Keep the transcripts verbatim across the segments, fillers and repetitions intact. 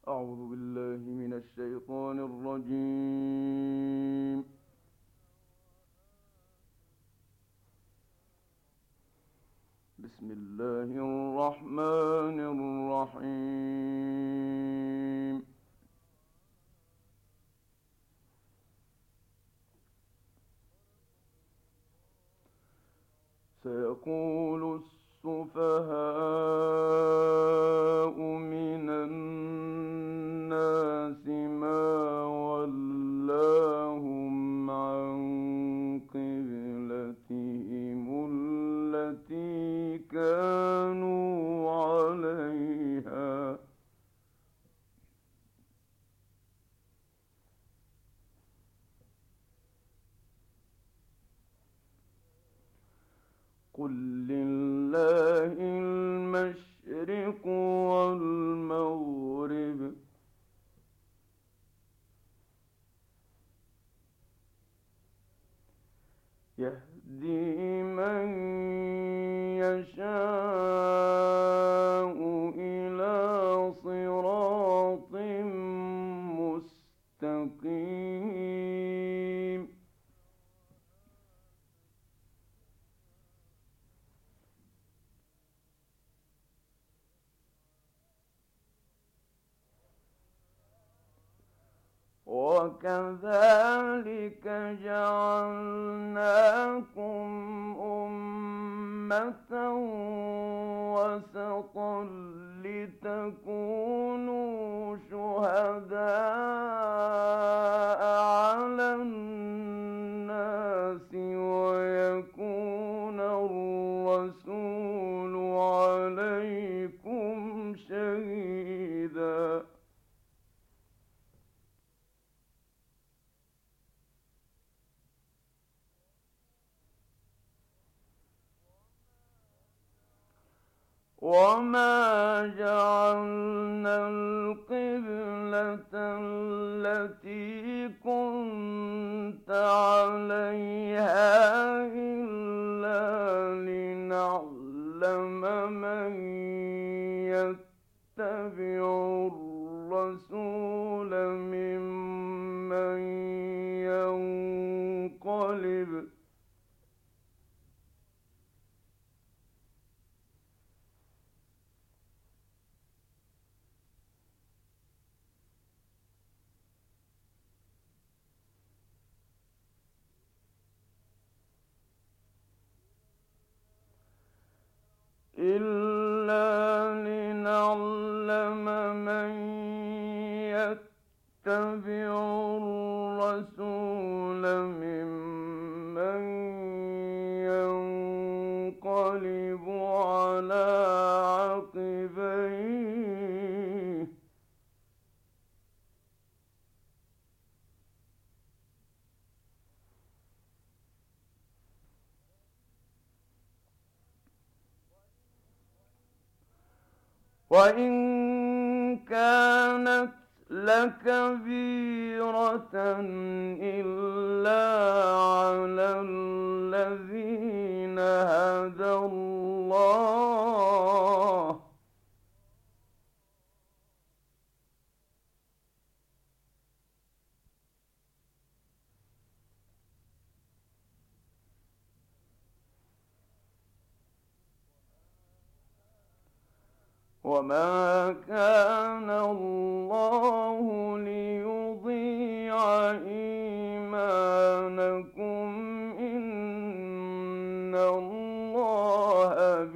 أعوذ بالله من الشيطان الرجيم. بسم الله الرحمن الرحيم. سيقول السفهاء من الناس ما ولاهم عن قبلتهم التي كانوا عليها. قل لله المشرق والمغرب، يهدي من يشاء إلى صراط مستقيم. وكذلك جعلناكم أمة وسطا لتكونوا شهداء على الناس ويكون الرسول عليكم شهيدا. وما جعلنا القبلة التي كنت عليها إلا لنعلم من يتبع الرسول ممن ينقلب إلا لنعلم من يتبع الرسول ممن ينقلب على عقبيه وإن كانت لكبيرة إلا على الذين هدى الله وما كان الله ليضيع إيمانكم إن الله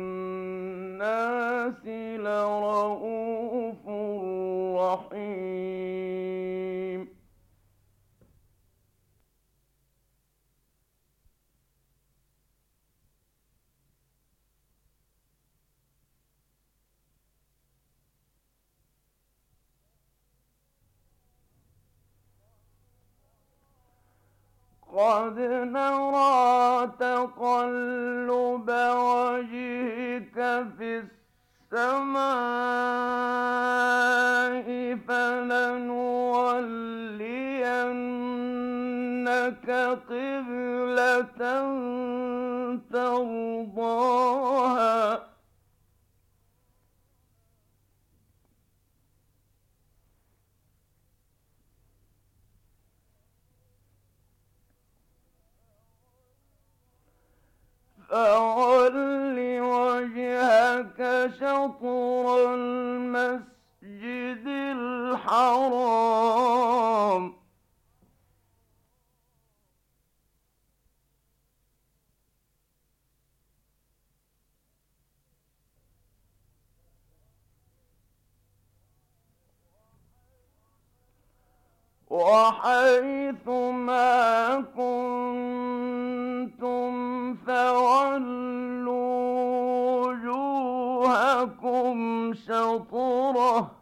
بالناس لرءوف رحيم. قد نرى تقلب وجهك في السماء فلنولينك قبلة ترضاها فَوَلِّ وَجْهَكَ شَطْرَ الْمَسْجِدِ الْحَرَامِ ۖ وَحَيْثُ مَا كُنتُمْ فَوَلُّوا وُجُوهَكُمْ شَطْرَهُ ۗ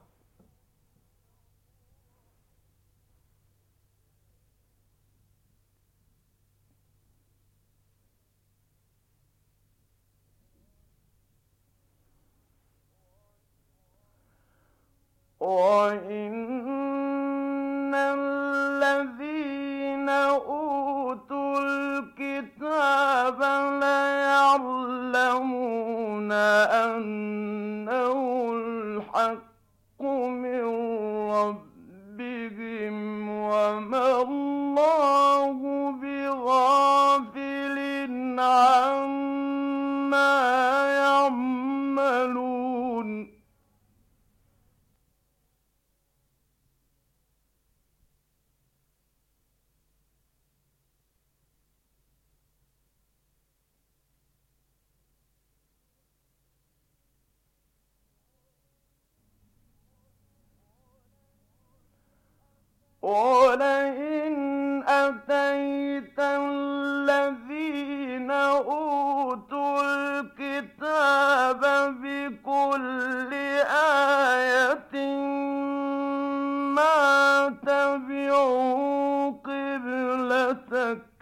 وَإِنَّ الَّذِينَ أُوتُوا الْكِتَابَ لَيَعْلَمُونَ أَنَّهُ الْحَقُّ مِن رَّبِّهِمْ وَمَا اللَّهُ بِغَافِلٍ عَمَّا يَعْمَلُونَ. وَلَئِنْ أَتَيْتَ الَّذِينَ أُوتُوا الْكِتَابَ بِكُلِّ آيَةٍ مَّا تَبِعُوا قِبْلَتَكَ ۚ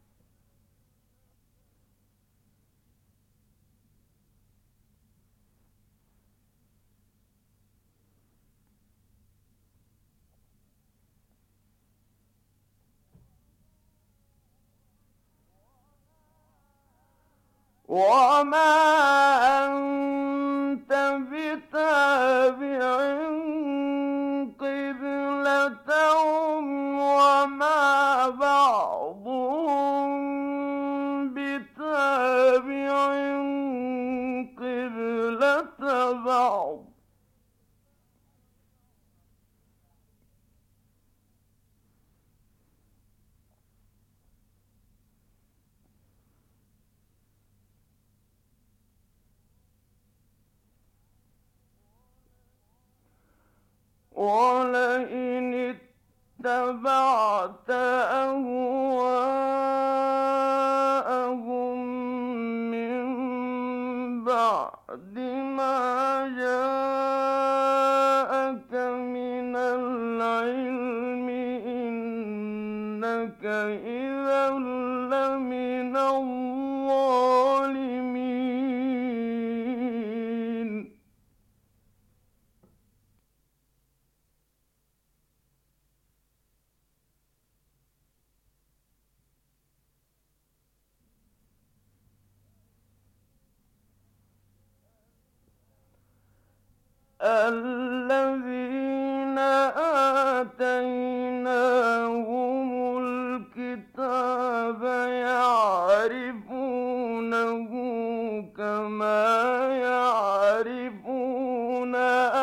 وَمَا أَنتَ بِتَابِعٍ قِبْلَتَهُمْ وَمَا بَعْضُهُم بِتَابِعٍ قِبْلَةَ بَعْضٍ ۚ وَلَئِنِ اتَّبَعْتَ أَهْوَاءَهُم مِّن بَعْدِ مَا جَاءَكَ مِنَ الْعِلْمِ إِنَّكَ إِذًا لَّمِنَ الظَّالِمِينَ. الَّذِينَ آتَيْنَاهُمُ الْكِتَابَ يَعْرِفُونَهُ كَمَا يَعْرِفُونَ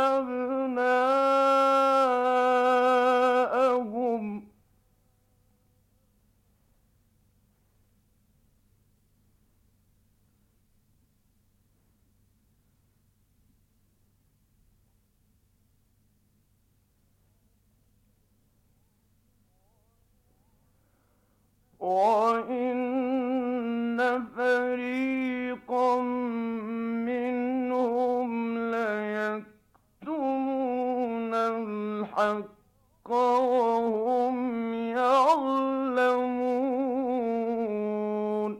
أَبْنَاءَهُمْ ۖ وَإِنَّ فَرِيقًا مِّنْهُمْ لَيَكْتُمُونَ الْحَقَّ وَهُمْ يَعْلَمُونَ.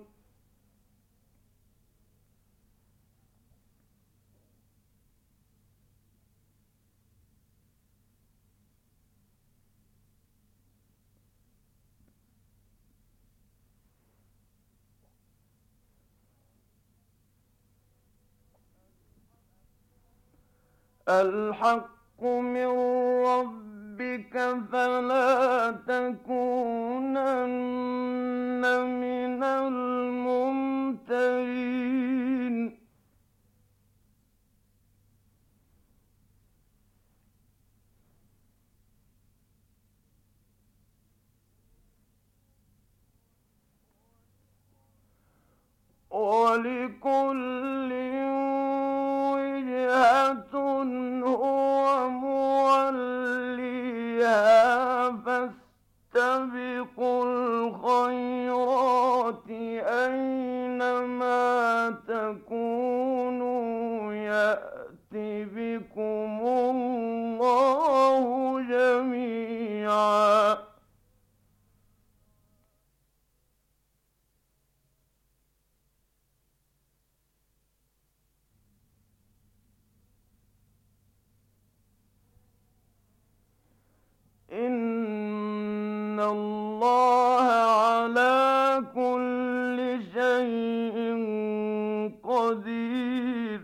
الْحَقُّ مِن رَّبِّكَ فَلَا تَكُونَنَّ مِنَ الْمُمْتَرِينَ. ممترين ولكل وجهة هو موليها فاستبقوا الخيرات أينما تكونوا يأت بكم الله جميعا إن الله على كل شيء قدير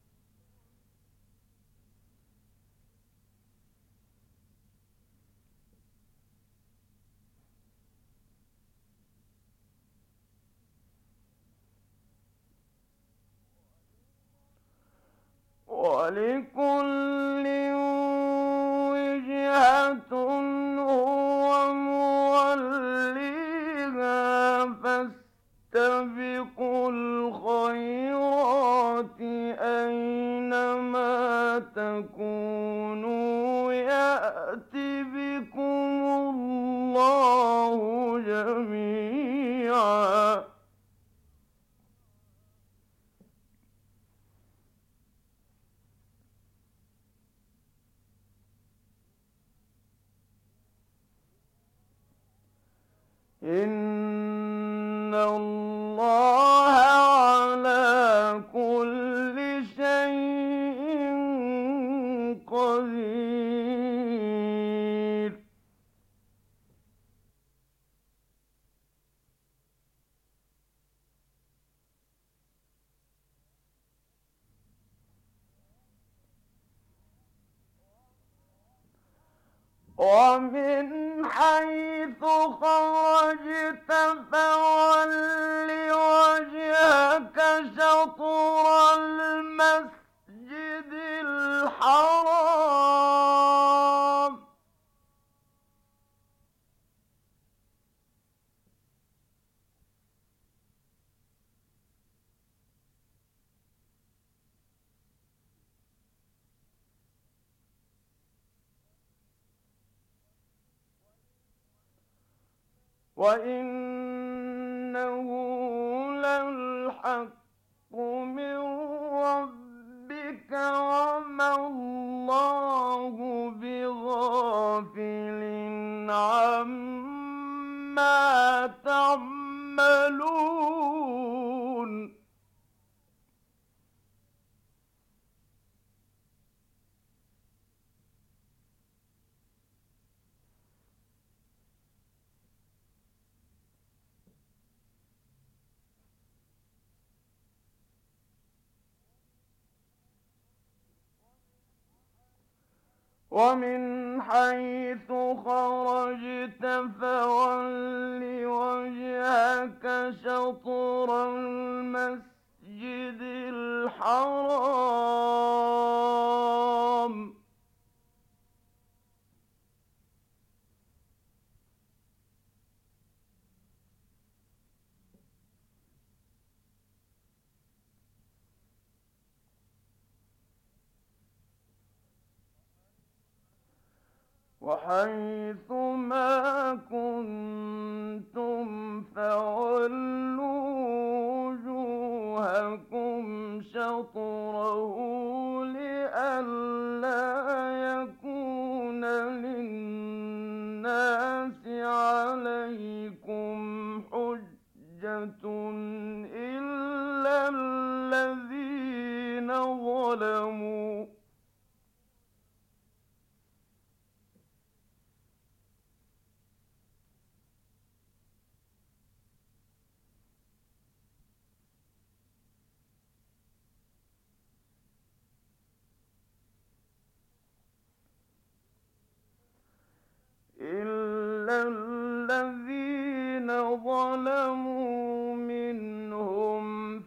ولكل وجهة هو موليها فاستبقوا الخيرات أينما تكونوا يأت بكم الله جميعا إن الله على كل شيء قدير ومن حيث خرجت فول وجهك شطر المسجد الحرام وإنه للحق من ربك وما الله بغافل عما تعملون ومن حيث خرجت فول وجهك شطر المسجد الحرام وحيث ما كنتم فولوا وجوهكم شطره لئلا يكون للناس عليكم حجة إلا الذين ظلموا إلا الذين ظلموا منهم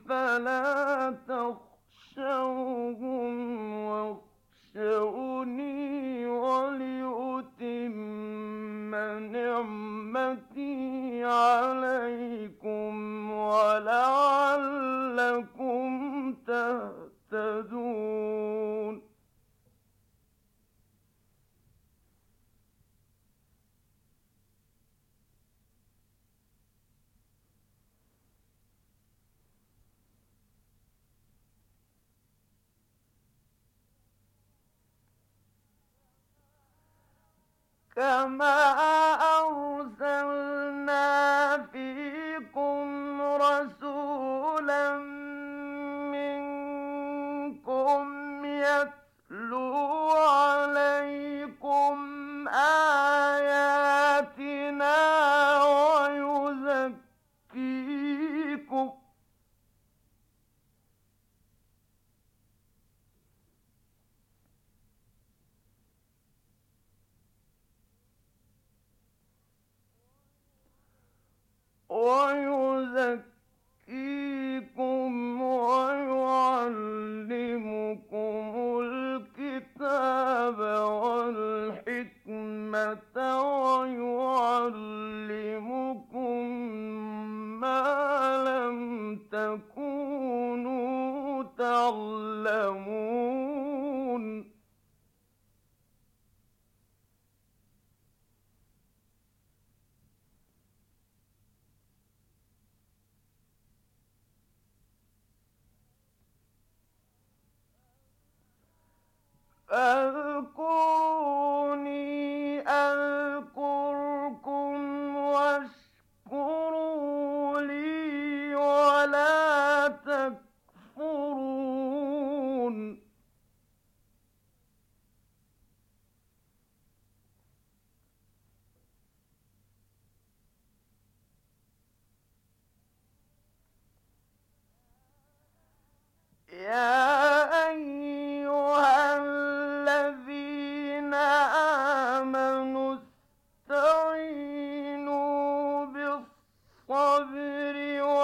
يهتدون كما أرسلنا فيكم رسولا منكم يتلو عليكم آياتنا ويزكيكم ويزكيكم ويعلمكم الكتاب والحكمة ويعلمكم ما لم تكونوا تعلمون فاذكروني أذكركم واشكروا لي ولا تكفرون يا أيها الذين آمنوا استعينوا بالصبر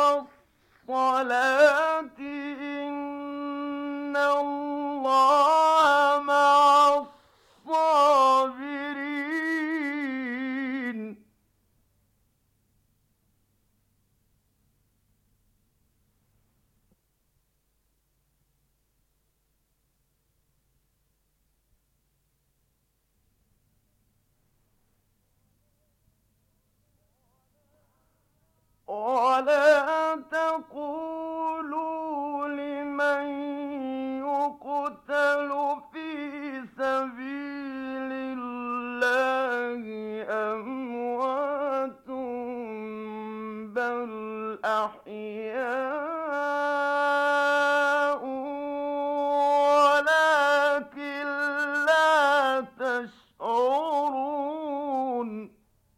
والصلاة إن الله مع الصابرين ولا تقولوا لمن يقتل في سبيل الله أموات بل أحياء ولكن لا تشعرون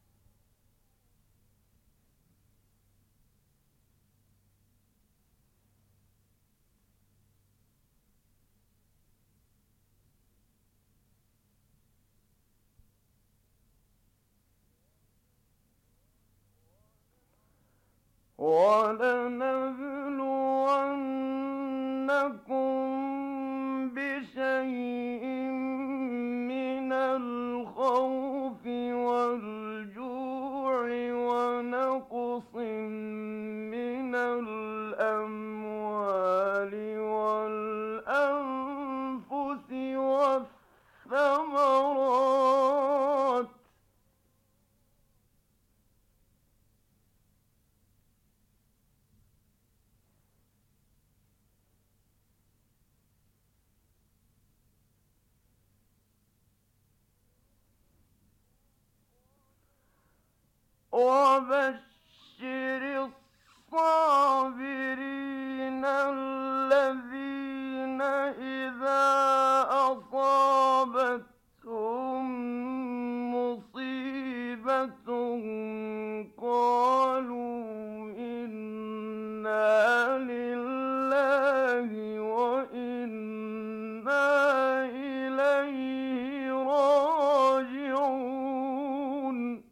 ولنبلونكم بشيء من الخوف والجوع ونقص من الأموال والأنفس والثمرات وبشر الصابرين الذين إذا أصابتهم مصيبة قالوا إنا لله وإنا إليه راجعون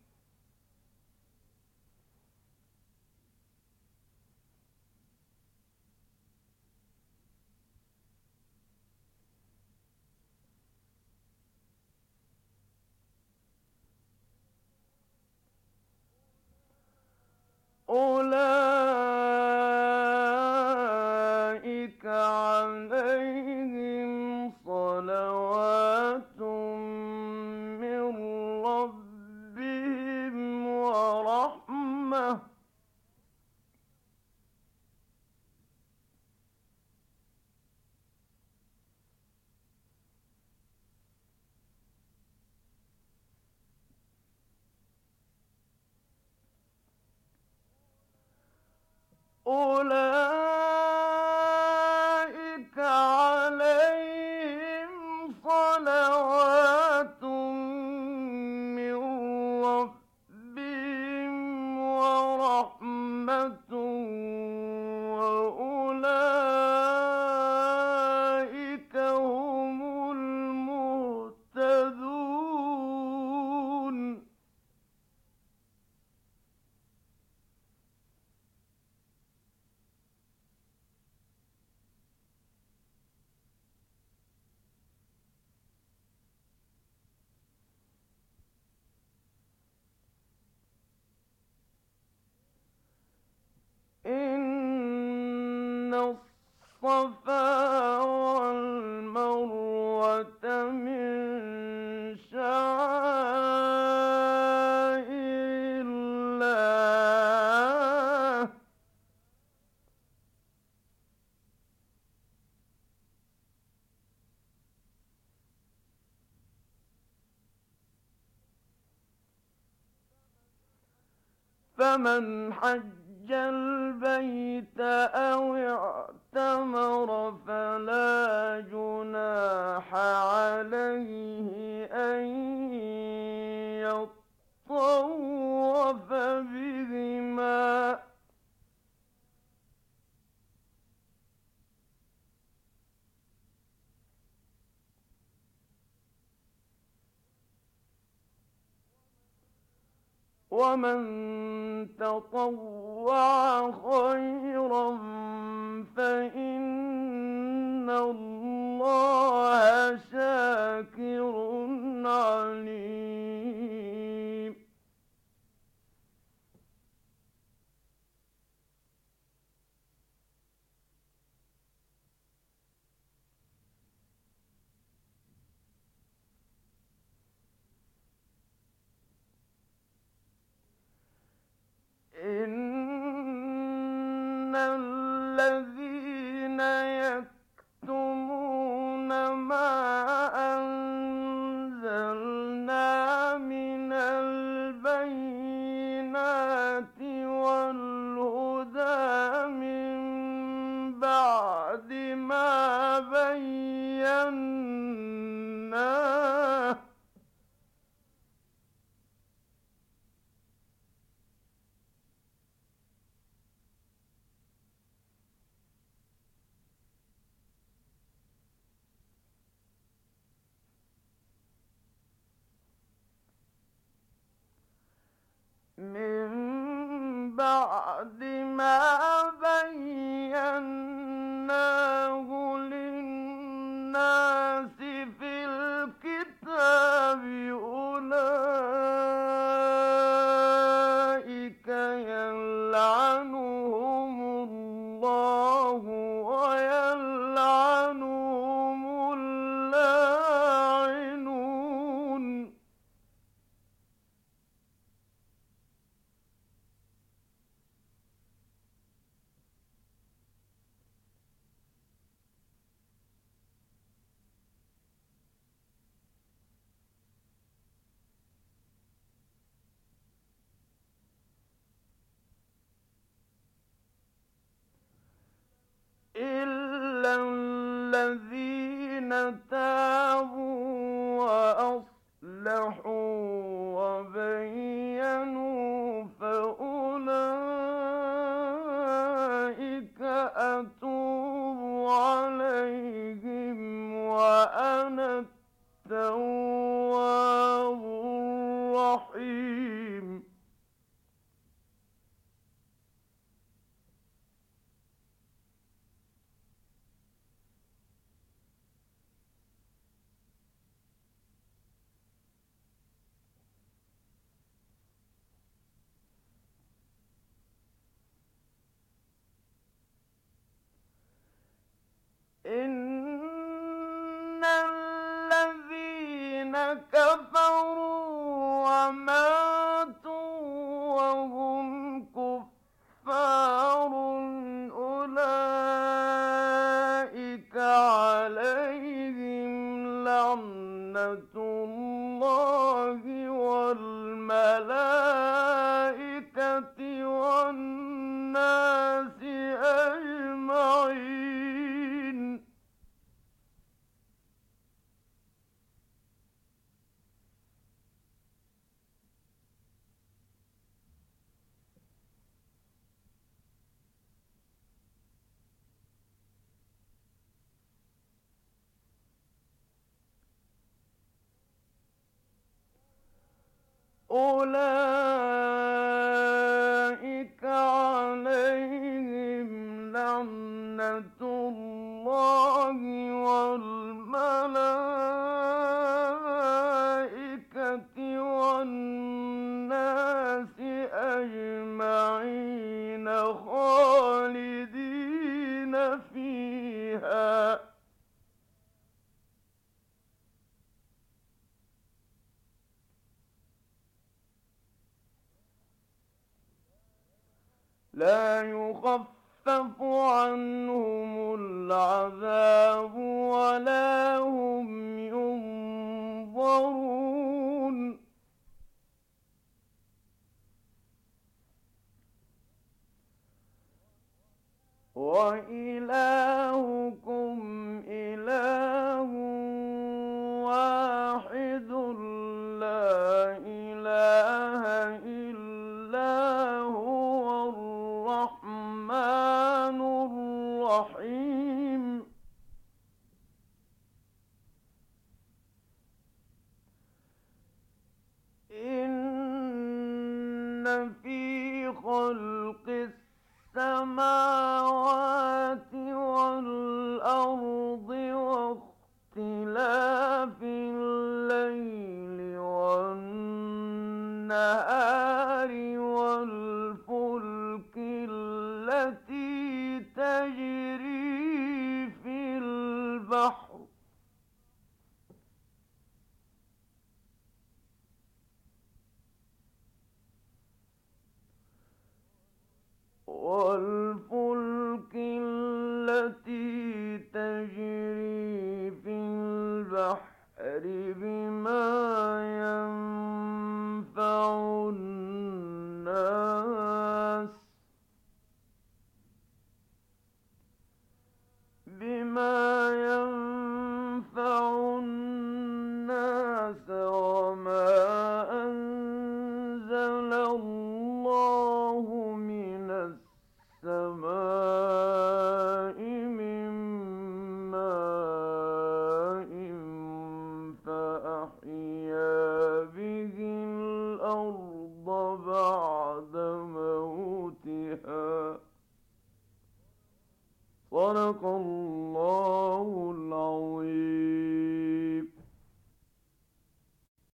الصفا والمروة من شعائر الله فمن حج البيت أو اعتمر فلا جناح عليه أن يطوف بهما ومن تطوع خيرا فإن الله شاكر عليم إن الذين يكتمون ما أنزلنا من البينات والهدى من بعد ما بيناه من بعد ما بيناه للناس في الكتاب أولئك يلعنهم الله ويلعنهم اللاعنون إلا الذين تابوا وأصلحوا وبينوا فأولئك أتوب عليهم وأنا التواب الرحيم إن الذين كفروا وماتوا وهم كفار أولئك عليهم لعنة الله والملائكة والناس أجمعين أولئك عليهم لعنة الله والملائكة والناس أجمعين خالدين فيها لا يخفف عنهم العذاب ولا هم ينظرون وإلهكم إله واحد لا إله إلا هو الرحمن الرحيم إن في خلق السماوات والأرض واختلاف الليل والنهار والفلك التي تجري في البحر والفلك التي تجري في البحر